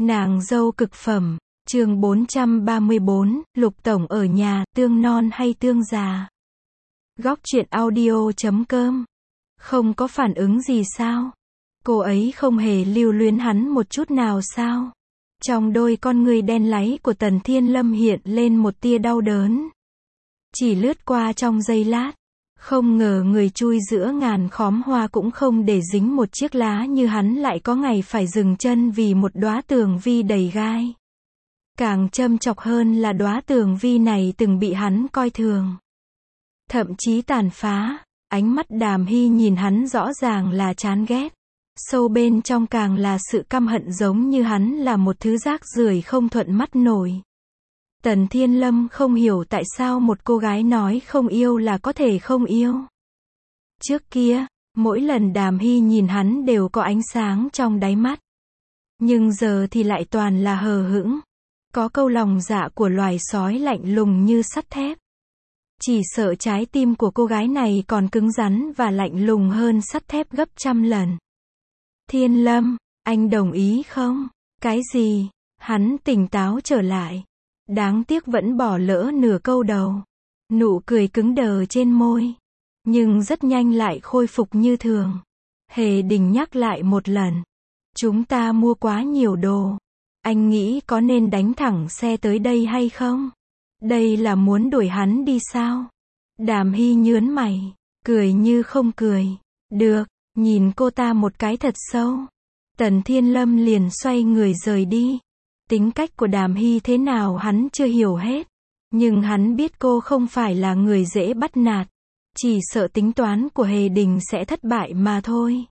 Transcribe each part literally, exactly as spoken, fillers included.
Nàng dâu cực phẩm, chương bốn trăm ba mươi bốn, Lục Tổng ở nhà, tương non hay tương già? Góc truyện audio chấm com. Không có phản ứng gì sao? Cô ấy không hề lưu luyến hắn một chút nào sao? Trong đôi con người đen láy của Tần Thiên Lâm hiện lên một tia đau đớn. Chỉ lướt qua trong giây lát. Không ngờ người chui giữa ngàn khóm hoa cũng không để dính một chiếc lá như hắn lại có ngày phải dừng chân vì một đóa tường vi đầy gai. Càng châm chọc hơn là đóa tường vi này từng bị hắn coi thường. Thậm chí tàn phá, ánh mắt Đàm Hy nhìn hắn rõ ràng là chán ghét. Sâu bên trong càng là sự căm hận giống như hắn là một thứ rác rưởi không thuận mắt nổi. Tần Thiên Lâm không hiểu tại sao một cô gái nói không yêu là có thể không yêu. Trước kia, mỗi lần Đàm Hy nhìn hắn đều có ánh sáng trong đáy mắt. Nhưng giờ thì lại toàn là hờ hững. Có câu lòng dạ của loài sói lạnh lùng như sắt thép. Chỉ sợ trái tim của cô gái này còn cứng rắn và lạnh lùng hơn sắt thép gấp trăm lần. Thiên Lâm, anh đồng ý không? Cái gì? Hắn tỉnh táo trở lại. Đáng tiếc vẫn bỏ lỡ nửa câu đầu. Nụ cười cứng đờ trên môi. Nhưng rất nhanh lại khôi phục như thường. Hề Đình nhắc lại một lần. Chúng ta mua quá nhiều đồ. Anh nghĩ có nên đánh thẳng xe tới đây hay không? Đây là muốn đuổi hắn đi sao? Đàm Hy nhớn mày. Cười như không cười. Được, nhìn cô ta một cái thật sâu. Tần Thiên Lâm liền xoay người rời đi. Tính cách của Đàm Hy thế nào hắn chưa hiểu hết. Nhưng hắn biết cô không phải là người dễ bắt nạt. Chỉ sợ tính toán của Hề Đình sẽ thất bại mà thôi.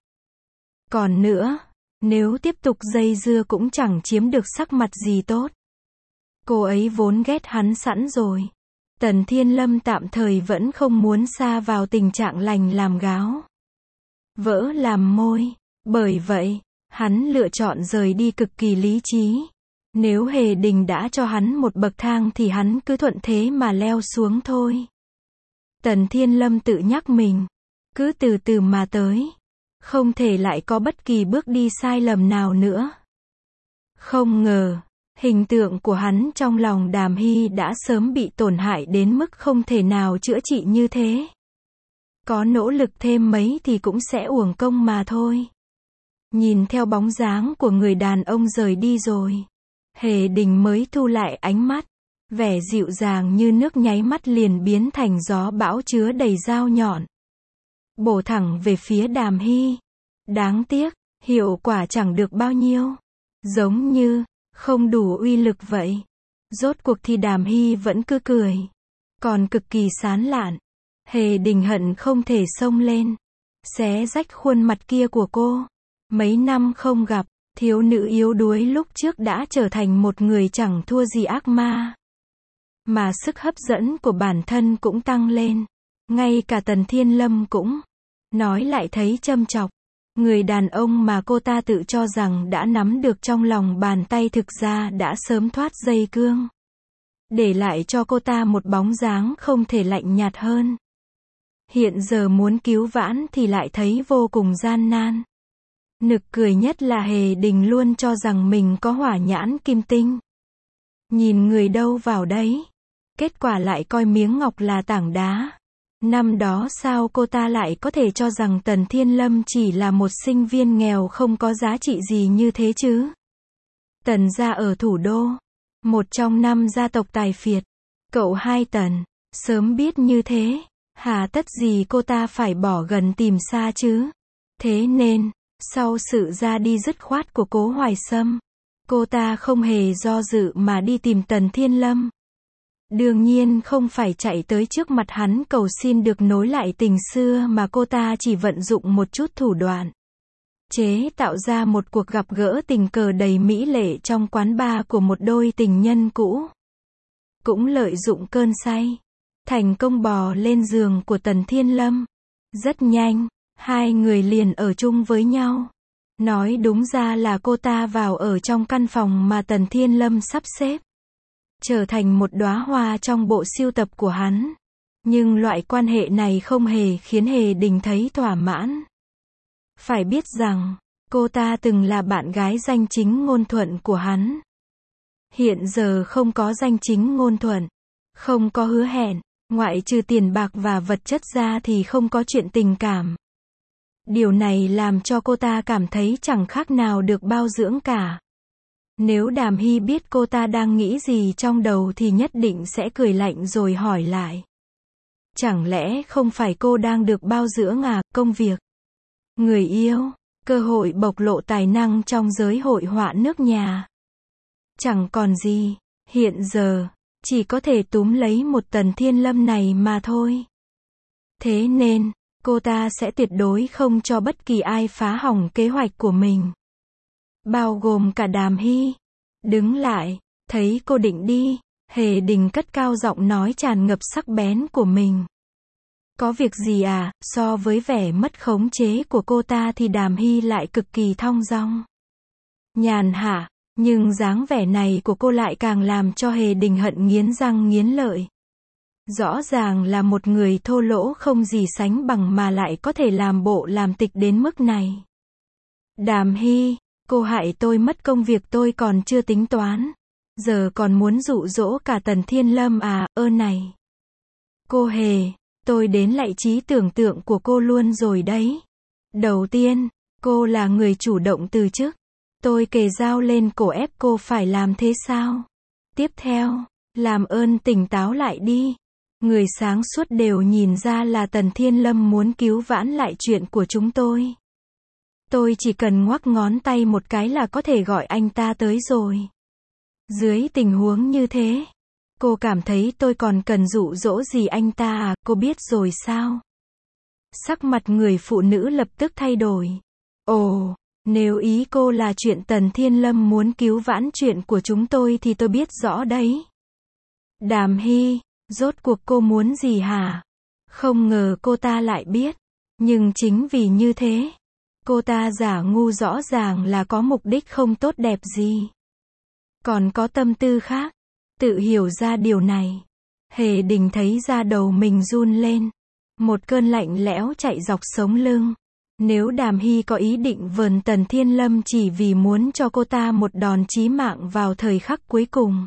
Còn nữa, nếu tiếp tục dây dưa cũng chẳng chiếm được sắc mặt gì tốt. Cô ấy vốn ghét hắn sẵn rồi. Tần Thiên Lâm tạm thời vẫn không muốn sa vào tình trạng lành làm gáo. Vỡ làm môi. Bởi vậy, hắn lựa chọn rời đi cực kỳ lý trí. Nếu Hề Đình đã cho hắn một bậc thang thì hắn cứ thuận thế mà leo xuống thôi. Tần Thiên Lâm tự nhắc mình. Cứ từ từ mà tới. Không thể lại có bất kỳ bước đi sai lầm nào nữa. Không ngờ, hình tượng của hắn trong lòng Đàm Hy đã sớm bị tổn hại đến mức không thể nào chữa trị như thế. Có nỗ lực thêm mấy thì cũng sẽ uổng công mà thôi. Nhìn theo bóng dáng của người đàn ông rời đi rồi. Hề Đình mới thu lại ánh mắt. Vẻ dịu dàng như nước nháy mắt liền biến thành gió bão chứa đầy dao nhọn. Bổ thẳng về phía Đàm Hy. Đáng tiếc, hiệu quả chẳng được bao nhiêu. Giống như, không đủ uy lực vậy. Rốt cuộc thì Đàm Hy vẫn cứ cười. Còn cực kỳ sán lạn. Hề Đình hận không thể xông lên. Xé rách khuôn mặt kia của cô. Mấy năm không gặp. Thiếu nữ yếu đuối lúc trước đã trở thành một người chẳng thua gì ác ma. Mà sức hấp dẫn của bản thân cũng tăng lên. Ngay cả Tần Thiên Lâm cũng nói lại thấy châm chọc. Người đàn ông mà cô ta tự cho rằng đã nắm được trong lòng bàn tay thực ra đã sớm thoát dây cương. Để lại cho cô ta một bóng dáng không thể lạnh nhạt hơn. Hiện giờ muốn cứu vãn thì lại thấy vô cùng gian nan. Nực cười nhất là Hề Đình luôn cho rằng mình có hỏa nhãn kim tinh. Nhìn người đâu vào đấy. Kết quả lại coi miếng ngọc là tảng đá. Năm đó sao cô ta lại có thể cho rằng Tần Thiên Lâm chỉ là một sinh viên nghèo không có giá trị gì như thế chứ? Tần gia ở thủ đô. Một trong năm gia tộc tài phiệt. Cậu hai Tần. Sớm biết như thế. Hà tất gì cô ta phải bỏ gần tìm xa chứ? Thế nên, sau sự ra đi dứt khoát của Cố Hoài Sâm, cô ta không hề do dự mà đi tìm Tần Thiên Lâm. Đương nhiên không phải chạy tới trước mặt hắn cầu xin được nối lại tình xưa mà cô ta chỉ vận dụng một chút thủ đoạn. Chế tạo ra một cuộc gặp gỡ tình cờ đầy mỹ lệ trong quán bar của một đôi tình nhân cũ. Cũng lợi dụng cơn say. Thành công bò lên giường của Tần Thiên Lâm. Rất nhanh, hai người liền ở chung với nhau. Nói đúng ra là cô ta vào ở trong căn phòng mà Tần Thiên Lâm sắp xếp. Trở thành một đóa hoa trong bộ sưu tập của hắn. Nhưng loại quan hệ này không hề khiến Hề Đình thấy thỏa mãn. Phải biết rằng, Cô ta từng là bạn gái danh chính ngôn thuận của hắn. Hiện giờ không có danh chính ngôn thuận, không có hứa hẹn, ngoại trừ tiền bạc và vật chất ra thì không có chuyện tình cảm. Điều này làm cho cô ta cảm thấy chẳng khác nào được bao dưỡng cả. Nếu Đàm Hy biết cô ta đang nghĩ gì trong đầu thì nhất định sẽ cười lạnh rồi hỏi lại. Chẳng lẽ không phải cô đang được bao dưỡng à, công việc, người yêu, cơ hội bộc lộ tài năng trong giới hội họa nước nhà. Chẳng còn gì, hiện giờ, chỉ có thể túm lấy một Tần Thiên Lâm này mà thôi. Thế nên, cô ta sẽ tuyệt đối không cho bất kỳ ai phá hỏng kế hoạch của mình. Bao gồm cả Đàm Hy. Đứng lại, thấy cô định đi, Hề Đình cất cao giọng nói tràn ngập sắc bén của mình. Có việc gì à, so với vẻ mất khống chế của cô ta thì Đàm Hy lại cực kỳ thong dong. Nhàn hạ, nhưng dáng vẻ này của cô lại càng làm cho Hề Đình hận nghiến răng nghiến lợi. Rõ ràng là một người thô lỗ không gì sánh bằng mà lại có thể làm bộ làm tịch đến mức này. Đàm Hy, cô hại tôi mất công việc tôi còn chưa tính toán. Giờ còn muốn dụ dỗ cả Tần Thiên Lâm à, ơ này. Cô Hề, tôi đến lạy trí tưởng tượng của cô luôn rồi đấy. Đầu tiên, cô là người chủ động từ chức. Tôi kề dao lên cổ ép cô phải làm thế sao? Tiếp theo, làm ơn tỉnh táo lại đi. Người sáng suốt đều nhìn ra là Tần Thiên Lâm muốn cứu vãn lại chuyện của chúng tôi. Tôi chỉ cần ngoắc ngón tay một cái là có thể gọi anh ta tới rồi. Dưới tình huống như thế, cô cảm thấy tôi còn cần dụ dỗ gì anh ta à, cô biết rồi sao? Sắc mặt người phụ nữ lập tức thay đổi. Ồ, nếu ý cô là chuyện Tần Thiên Lâm muốn cứu vãn chuyện của chúng tôi thì tôi biết rõ đấy. Đàm Hy, rốt cuộc cô muốn gì hả? Không ngờ cô ta lại biết. Nhưng chính vì như thế, cô ta giả ngu rõ ràng là có mục đích không tốt đẹp gì. Còn có tâm tư khác. Tự hiểu ra điều này, Hề Đình thấy da đầu mình run lên. Một cơn lạnh lẽo chạy dọc sống lưng. Nếu Đàm Hy có ý định vờn Tần Thiên Lâm chỉ vì muốn cho cô ta một đòn chí mạng vào thời khắc cuối cùng,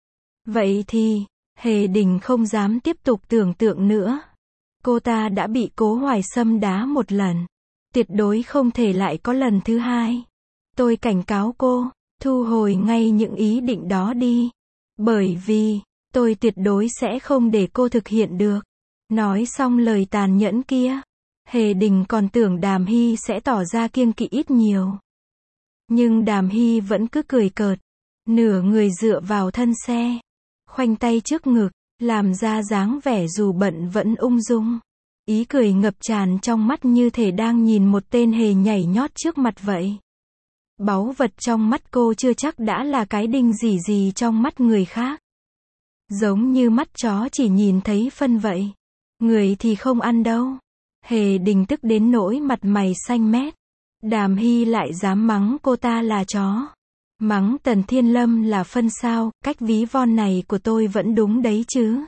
vậy thì, Hề Đình không dám tiếp tục tưởng tượng nữa. Cô ta đã bị Cố Hoài Sâm đá một lần. Tuyệt đối không thể lại có lần thứ hai. Tôi cảnh cáo cô, thu hồi ngay những ý định đó đi. Bởi vì, tôi tuyệt đối sẽ không để cô thực hiện được. Nói xong lời tàn nhẫn kia, Hề Đình còn tưởng Đàm Hy sẽ tỏ ra kiêng kỵ ít nhiều. Nhưng Đàm Hy vẫn cứ cười cợt, nửa người dựa vào thân xe, khoanh tay trước ngực, làm ra dáng vẻ dù bận vẫn ung dung. Ý cười ngập tràn trong mắt như thể đang nhìn một tên hề nhảy nhót trước mặt vậy. Báu vật trong mắt cô chưa chắc đã là cái đinh gì gì trong mắt người khác. Giống như mắt chó chỉ nhìn thấy phân vậy. Người thì không ăn đâu. Hề Đình tức đến nỗi mặt mày xanh mét. Đàm Hy lại dám mắng cô ta là chó. Mắng Tần Thiên Lâm là phân sao, cách ví von này của tôi vẫn đúng đấy chứ.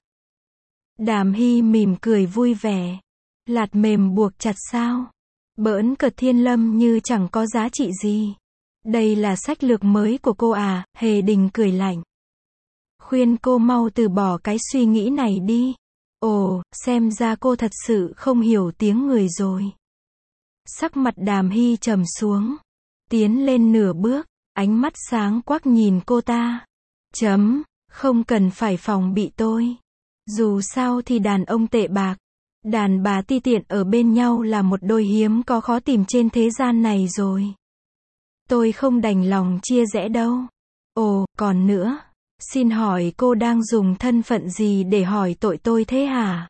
Đàm Hy mỉm cười vui vẻ. Lạt mềm buộc chặt sao? Bỡn cợt Thiên Lâm như chẳng có giá trị gì. Đây là sách lược mới của cô à, Hề Đình cười lạnh. Khuyên cô mau từ bỏ cái suy nghĩ này đi. Ồ, xem ra cô thật sự không hiểu tiếng người rồi. Sắc mặt Đàm Hy trầm xuống. Tiến lên nửa bước, ánh mắt sáng quắc nhìn cô ta. Chấm, không cần phải phòng bị tôi. Dù sao thì đàn ông tệ bạc, đàn bà ti tiện ở bên nhau là một đôi hiếm có khó tìm trên thế gian này rồi. Tôi không đành lòng chia rẽ đâu. Ồ, còn nữa, xin hỏi cô đang dùng thân phận gì để hỏi tội tôi thế hả?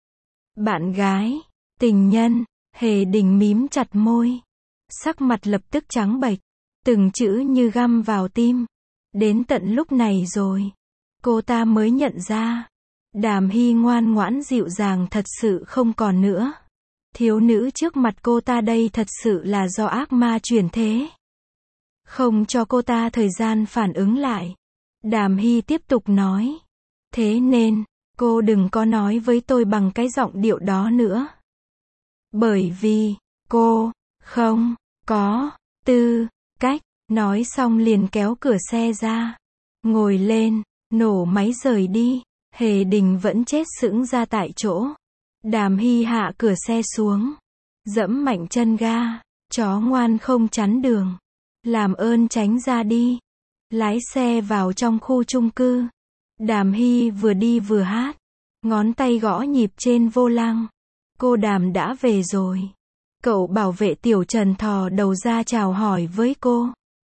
Bạn gái, tình nhân, Hề Đình mím chặt môi. Sắc mặt lập tức trắng bệch, từng chữ như găm vào tim. Đến tận lúc này rồi, cô ta mới nhận ra. Đàm Hy ngoan ngoãn dịu dàng thật sự không còn nữa. Thiếu nữ trước mặt cô ta đây thật sự là do ác ma chuyển thế. Không cho cô ta thời gian phản ứng lại. Đàm Hy tiếp tục nói. Thế nên, cô đừng có nói với tôi bằng cái giọng điệu đó nữa. Bởi vì, cô, không, có, tư, cách, nói xong liền kéo cửa xe ra. Ngồi lên, nổ máy rời đi. Hề Đình vẫn chết sững ra tại chỗ. Đàm Hy hạ cửa xe xuống. Dẫm mạnh chân ga. Chó ngoan không chắn đường. Làm ơn tránh ra đi. Lái xe vào trong khu chung cư. Đàm Hy vừa đi vừa hát. Ngón tay gõ nhịp trên vô lăng. Cô Đàm đã về rồi. Cậu bảo vệ Tiểu Trần thò đầu ra chào hỏi với cô.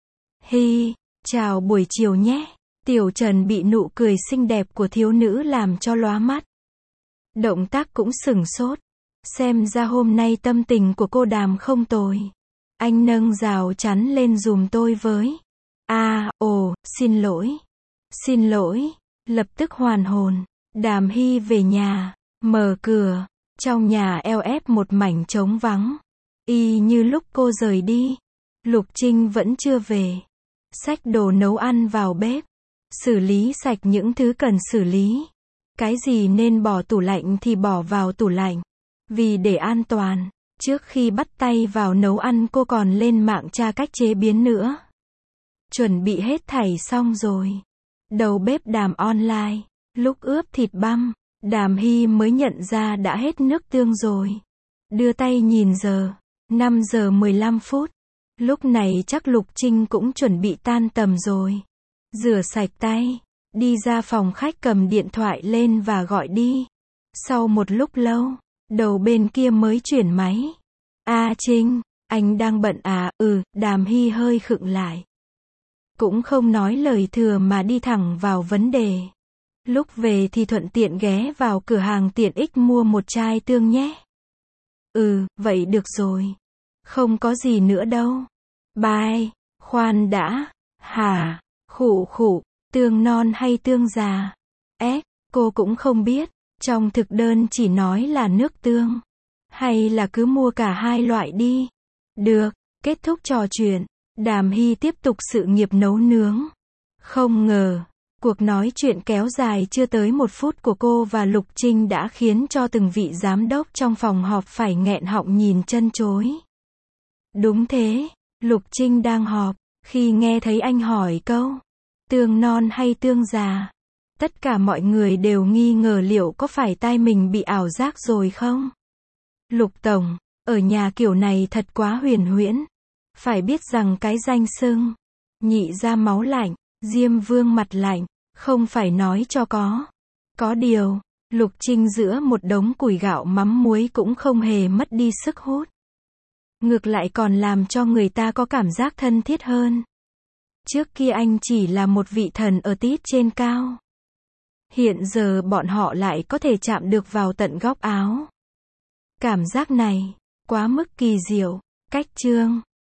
Hy, chào buổi chiều nhé. Tiểu Trần bị nụ cười xinh đẹp của thiếu nữ làm cho lóa mắt. Động tác cũng sửng sốt. Xem ra hôm nay tâm tình của cô Đàm không tồi. Anh nâng rào chắn lên giùm tôi với. À, ồ, xin lỗi. Xin lỗi. Lập tức hoàn hồn. Đàm Hy về nhà. Mở cửa. Trong nhà eo ép một mảnh trống vắng. Y như lúc cô rời đi. Lục Trinh vẫn chưa về. Xách đồ nấu ăn vào bếp. Xử lý sạch những thứ cần xử lý. Cái gì nên bỏ tủ lạnh thì bỏ vào tủ lạnh. Vì để an toàn, trước khi bắt tay vào nấu ăn cô còn lên mạng tra cách chế biến nữa. Chuẩn bị hết thảy xong rồi. Đầu bếp Đàm online. Lúc ướp thịt băm, Đàm Hy mới nhận ra đã hết nước tương rồi. Đưa tay nhìn giờ. năm giờ mười lăm phút. Lúc này chắc Lục Trinh cũng chuẩn bị tan tầm rồi. Rửa sạch tay. Đi ra phòng khách cầm điện thoại lên và gọi đi. Sau một lúc lâu, đầu bên kia mới chuyển máy. A Trinh, anh đang bận à? Ừ, Đàm Hy hơi khựng lại. Cũng không nói lời thừa mà đi thẳng vào vấn đề. Lúc về thì thuận tiện ghé vào cửa hàng tiện ích mua một chai tương nhé. Ừ, vậy được rồi. Không có gì nữa đâu. Bye. Khoan đã. Hả? Khụ khụ. Tương non hay tương già? Ế, cô cũng không biết. Trong thực đơn chỉ nói là nước tương. Hay là cứ mua cả hai loại đi. Được. Kết thúc trò chuyện. Đàm Hy tiếp tục sự nghiệp nấu nướng. Không ngờ, cuộc nói chuyện kéo dài chưa tới một phút của cô và Lục Trinh đã khiến cho từng vị giám đốc trong phòng họp phải nghẹn họng nhìn chân chối. Đúng thế, Lục Trinh đang họp, khi nghe thấy anh hỏi câu, tương non hay tương già? Tất cả mọi người đều nghi ngờ liệu có phải tai mình bị ảo giác rồi không? Lục Tổng, ở nhà kiểu này thật quá huyền huyễn. Phải biết rằng cái danh xưng nhị ra máu lạnh, Diêm Vương mặt lạnh, không phải nói cho có. Có điều, Lục Trinh giữa một đống củi gạo mắm muối cũng không hề mất đi sức hút. Ngược lại còn làm cho người ta có cảm giác thân thiết hơn. Trước kia anh chỉ là một vị thần ở tít trên cao. Hiện giờ bọn họ lại có thể chạm được vào tận góc áo. Cảm giác này, quá mức kỳ diệu. Cách chương